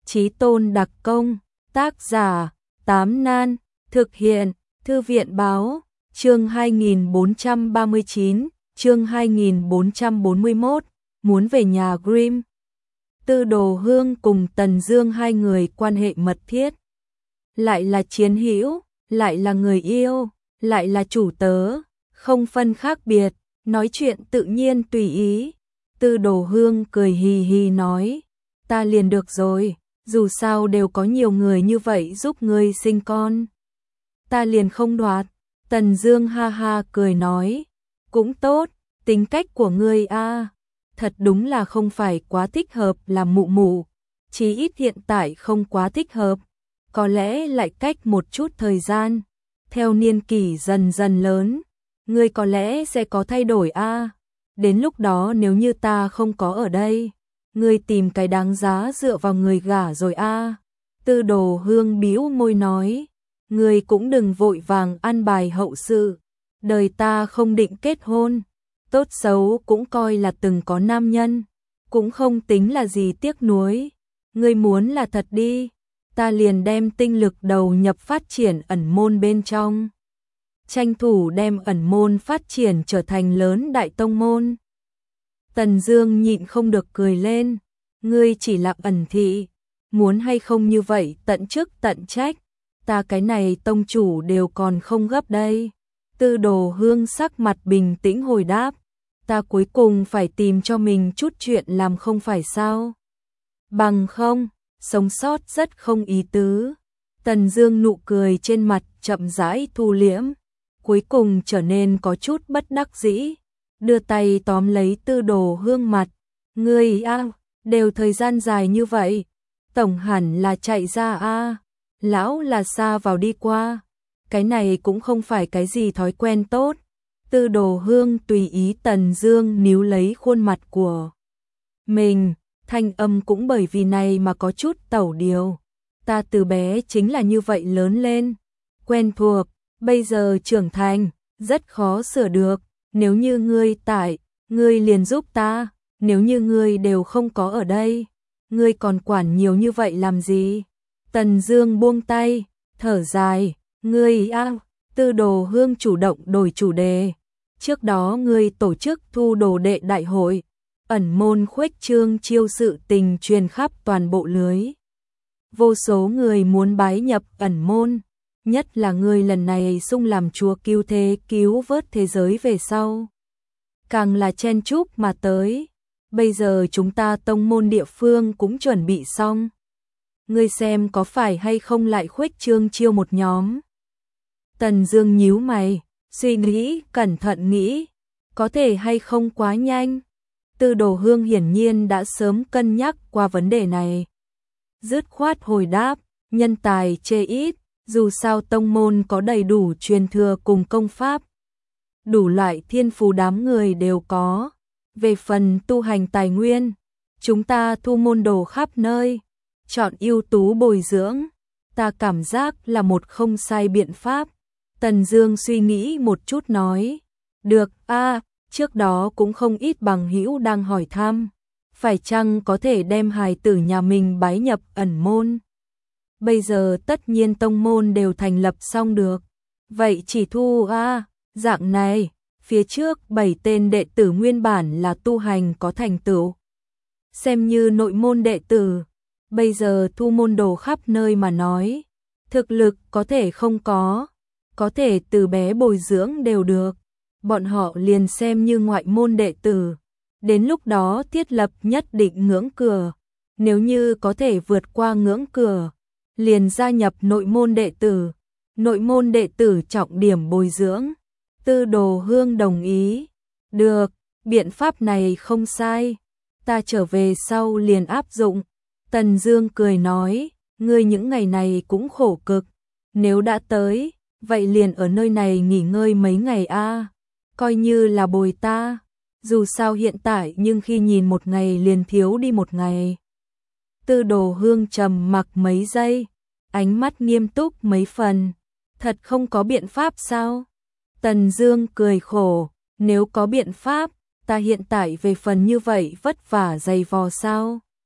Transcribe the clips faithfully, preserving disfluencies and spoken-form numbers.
Chí tôn đặc công, tác giả, Tám Nan, thực hiện, Thư viện báo, chương hai nghìn bốn trăm ba mươi chín, chương hai nghìn bốn trăm bốn mươi mốt, muốn về nhà Grimm. Tư Đồ Hương cùng Tần Dương hai người quan hệ mật thiết. Lại là chiến hữu, lại là người yêu, lại là chủ tớ, không phân khác biệt, nói chuyện tự nhiên tùy ý. Tư Đồ Hương cười hì hì nói, ta liền được rồi, dù sao đều có nhiều người như vậy giúp ngươi sinh con. Ta liền không đoạt. Tần Dương ha ha cười nói, cũng tốt, tính cách của ngươi a, thật đúng là không phải quá thích hợp làm mụ mụ, chí ít hiện tại không quá thích hợp, có lẽ lại cách một chút thời gian, theo niên kỷ dần dần lớn, ngươi có lẽ sẽ có thay đổi a, đến lúc đó nếu như ta không có ở đây, ngươi tìm cái đáng giá dựa vào người gả rồi a. Tư Đồ Hương bĩu môi nói, ngươi cũng đừng vội vàng an bài hậu sự, đời ta không định kết hôn, tốt xấu cũng coi là từng có nam nhân, cũng không tính là gì tiếc nuối, ngươi muốn là thật đi, ta liền đem tinh lực đầu nhập phát triển ẩn môn bên trong, tranh thủ đem ẩn môn phát triển trở thành lớn đại tông môn. Tần Dương nhịn không được cười lên, ngươi chỉ là ẩn thị, muốn hay không như vậy tận chức tận trách, ta cái này tông chủ đều còn không gấp đây. Tư Đồ Hương sắc mặt bình tĩnh hồi đáp, ta cuối cùng phải tìm cho mình chút chuyện làm không phải sao? Bằng không, sống sót rất không ý tứ. Tần Dương nụ cười trên mặt chậm rãi thu liễm, cuối cùng trở nên có chút bất đắc dĩ, đưa tay tóm lấy Tư Đồ Hương mặt, ngươi a, đều thời gian dài như vậy, tổng hẳn là chạy ra a, lão là xa vào đi qua, cái này cũng không phải cái gì thói quen tốt. Tư Đồ Hương tùy ý Tần Dương níu lấy khuôn mặt của mình, thanh âm cũng bởi vì này mà có chút tẩu điều. Ta từ bé chính là như vậy lớn lên, quen thuộc, bây giờ trưởng thành, rất khó sửa được, nếu như ngươi tại, ngươi liền giúp ta, nếu như ngươi đều không có ở đây, ngươi còn quản nhiều như vậy làm gì? Tần Dương buông tay, thở dài, ngươi a, Tư Đồ Hương chủ động đổi chủ đề. Trước đó ngươi tổ chức thu đồ đệ đại hội, ẩn môn khuếch trương chiêu sự tình truyền khắp toàn bộ lưới. Vô số người muốn bái nhập ẩn môn, nhất là ngươi lần này xung làm chúa cứu thế cứu vớt thế giới về sau. Càng là chen chúc mà tới, bây giờ chúng ta tông môn địa phương cũng chuẩn bị xong. Ngươi xem có phải hay không lại khuếch trương chiêu một nhóm. Tần Dương nhíu mày, suy nghĩ, cẩn thận nghĩ, có thể hay không quá nhanh. Tư Đồ Hương hiển nhiên đã sớm cân nhắc qua vấn đề này. Dứt khoát hồi đáp, nhân tài chê ít, dù sao tông môn có đầy đủ truyền thừa cùng công pháp. Đủ loại thiên phú đám người đều có. Về phần tu hành tài nguyên, chúng ta thu môn đồ khắp nơi, chọn ưu tú bồi dưỡng, ta cảm giác là một không sai biện pháp. Tần Dương suy nghĩ một chút nói, được a, trước đó cũng không ít bằng hữu đang hỏi thăm, phải chăng có thể đem hài tử nhà mình bái nhập ẩn môn. Bây giờ tất nhiên tông môn đều thành lập xong được, vậy chỉ thu a, dạng này, phía trước bảy tên đệ tử nguyên bản là tu hành có thành tựu, xem như nội môn đệ tử, bây giờ thu môn đồ khắp nơi mà nói, thực lực có thể không có, có thể từ bé bồi dưỡng đều được, bọn họ liền xem như ngoại môn đệ tử, đến lúc đó thiết lập nhất định ngưỡng cửa, nếu như có thể vượt qua ngưỡng cửa, liền gia nhập nội môn đệ tử, nội môn đệ tử trọng điểm bồi dưỡng. Tư Đồ Hương đồng ý, được, biện pháp này không sai, ta trở về sau liền áp dụng. Tần Dương cười nói, ngươi những ngày này cũng khổ cực, nếu đã tới, vậy liền ở nơi này nghỉ ngơi mấy ngày a, coi như là bồi ta, dù sao hiện tại nhưng khi nhìn một ngày liền thiếu đi một ngày. Tư Đồ Hương trầm mặc mấy giây, ánh mắt nghiêm túc mấy phần, thật không có biện pháp sao? Tần Dương cười khổ, nếu có biện pháp, ta hiện tại về phần như vậy vất vả dày vò sao?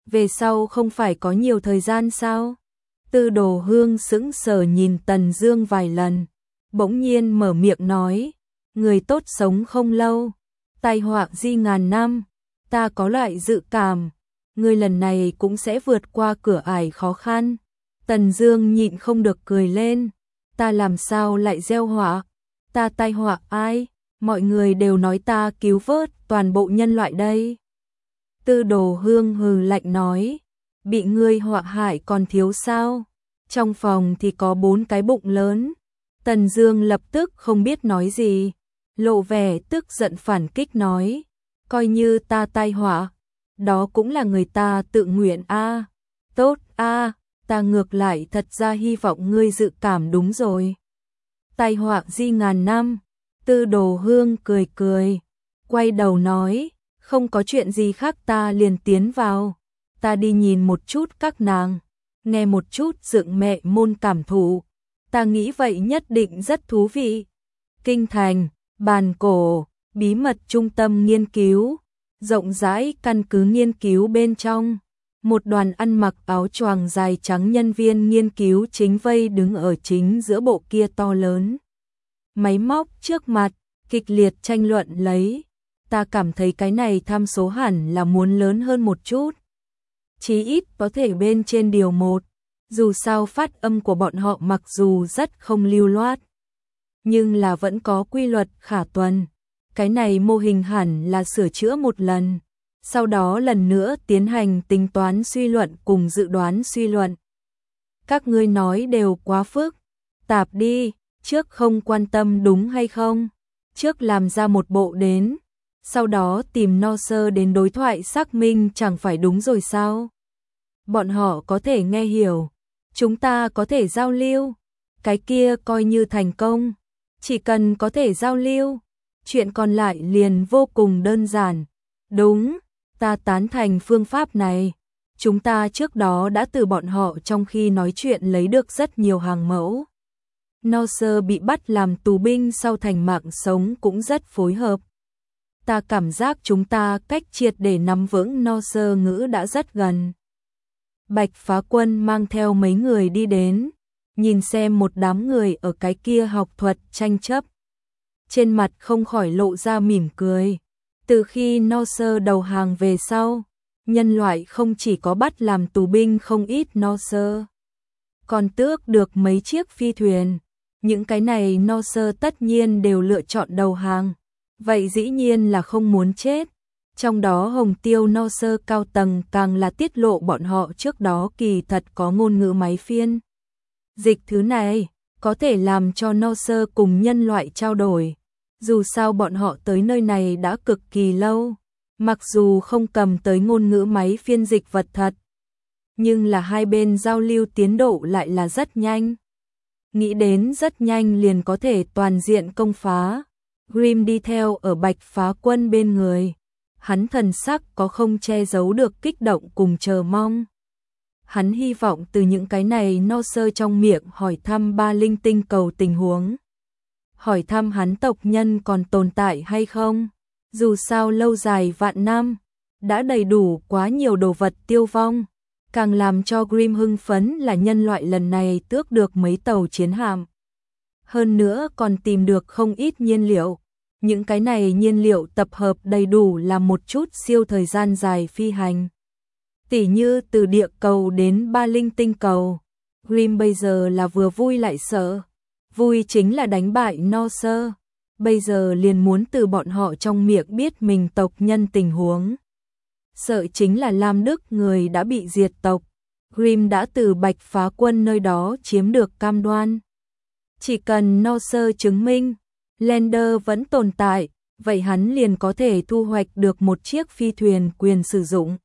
về sau không phải có nhiều thời gian sao? Tư Đồ Hương sững sờ nhìn Tần Dương vài lần, bỗng nhiên mở miệng nói, người tốt sống không lâu, tai họa di ngàn năm, ta có loại dự cảm, người lần này cũng sẽ vượt qua cửa ải khó khăn. Tần Dương nhịn không được cười lên, ta làm sao lại gieo họa, ta tai họa ai, mọi người đều nói ta cứu vớt toàn bộ nhân loại đây. Tư Đồ Hương hừ lạnh nói, bị ngươi họa hại còn thiếu sao, trong phòng thì có bốn cái bụng lớn. Tần Dương lập tức không biết nói gì, lộ vẻ tức giận phản kích nói, coi như ta tai họa, đó cũng là người ta tự nguyện a. À. Tốt a, à, ta ngược lại thật ra hy vọng ngươi dự cảm đúng rồi. Tai họa di ngàn năm. Tư Đồ Hương cười cười, quay đầu nói, không có chuyện gì khác ta liền tiến vào, ta đi nhìn một chút các nàng, nghe một chút dựng mẹ môn cảm thụ, ta nghĩ vậy nhất định rất thú vị. Kinh thành, bàn cổ, bí mật trung tâm nghiên cứu, rộng rãi căn cứ nghiên cứu bên trong, một đoàn ăn mặc áo choàng dài trắng nhân viên nghiên cứu chính vây đứng ở chính giữa bộ kia to lớn máy móc trước mặt, kịch liệt tranh luận lấy. Ta cảm thấy cái này tham số hẳn là muốn lớn hơn một chút. Chí ít có thể bên trên điều một. Dù sao phát âm của bọn họ mặc dù rất không lưu loát, nhưng là vẫn có quy luật khả tuần. Cái này mô hình hẳn là sửa chữa một lần, sau đó lần nữa tiến hành tính toán suy luận cùng dự đoán suy luận. Các ngươi nói đều quá phức tạp đi, trước không quan tâm đúng hay không, trước làm ra một bộ đến, sau đó tìm no sơ đến đối thoại xác minh chẳng phải đúng rồi sao? Bọn họ có thể nghe hiểu, chúng ta có thể giao lưu, cái kia coi như thành công, chỉ cần có thể giao lưu, chuyện còn lại liền vô cùng đơn giản. Đúng, ta tán thành phương pháp này. Chúng ta trước đó đã từ bọn họ trong khi nói chuyện lấy được rất nhiều hàng mẫu. No sơ bị bắt làm tù binh sau thành mạng sống cũng rất phối hợp. Ta cảm giác chúng ta cách triệt để nắm vững no sơ ngữ đã rất gần. Bạch Phá Quân mang theo mấy người đi đến, nhìn xem một đám người ở cái kia học thuật tranh chấp. Trên mặt không khỏi lộ ra mỉm cười. Từ khi no sơ đầu hàng về sau, nhân loại không chỉ có bắt làm tù binh không ít no sơ, còn tước được mấy chiếc phi thuyền. Những cái này no sơ tất nhiên đều lựa chọn đầu hàng, vậy dĩ nhiên là không muốn chết. Trong đó Hồng Tiêu no sơ cao tầng càng là tiết lộ bọn họ trước đó kỳ thật có ngôn ngữ máy phiên dịch, thứ này có thể làm cho no sơ cùng nhân loại trao đổi. Dù sao bọn họ tới nơi này đã cực kỳ lâu, mặc dù không cầm tới ngôn ngữ máy phiên dịch vật thật, nhưng là hai bên giao lưu tiến độ lại là rất nhanh. Nghĩ đến rất nhanh liền có thể toàn diện công phá. Grim đi theo ở Bạch Phá Quân bên người, hắn thần sắc có không che giấu được kích động cùng chờ mong. Hắn hy vọng từ những cái này no sơ trong miệng hỏi thăm ba linh tinh cầu tình huống, hỏi thăm hắn tộc nhân còn tồn tại hay không. Dù sao lâu dài vạn năm, đã đầy đủ quá nhiều đồ vật tiêu vong. Càng làm cho Grim hưng phấn là nhân loại lần này tước được mấy tàu chiến hạm. Hơn nữa còn tìm được không ít nhiên liệu. Những cái này nhiên liệu tập hợp đầy đủ là một chút siêu thời gian dài phi hành. Tỉ như từ địa cầu đến ba linh tinh cầu. Grim bây giờ là vừa vui lại sợ. Vui chính là đánh bại no sơ. Bây giờ liền muốn từ bọn họ trong miệng biết mình tộc nhân tình huống. Sợ chính là Lam Đức người đã bị diệt tộc. Grim đã từ Bạch Phá Quân nơi đó chiếm được cam đoan. Chỉ cần no sơ chứng minh Lander vẫn tồn tại, vậy hắn liền có thể thu hoạch được một chiếc phi thuyền quyền sử dụng.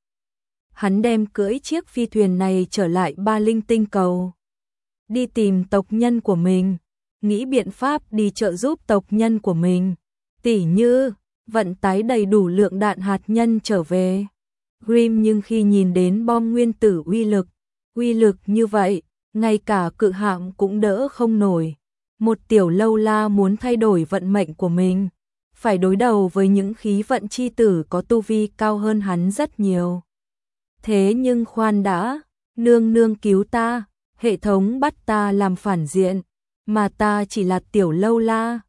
Hắn đem cưỡi chiếc phi thuyền này trở lại ba linh tinh cầu, đi tìm tộc nhân của mình, nghĩ biện pháp đi trợ giúp tộc nhân của mình, tỉ như vận tải đầy đủ lượng đạn hạt nhân trở về. Grim nhưng khi nhìn đến bom nguyên tử uy lực, uy lực như vậy, ngay cả cự hạm cũng đỡ không nổi. Một tiểu lâu la muốn thay đổi vận mệnh của mình, phải đối đầu với những khí vận chi tử có tu vi cao hơn hắn rất nhiều. Thế nhưng khoan đã, nương nương cứu ta, hệ thống bắt ta làm phản diện, mà ta chỉ là tiểu lâu la,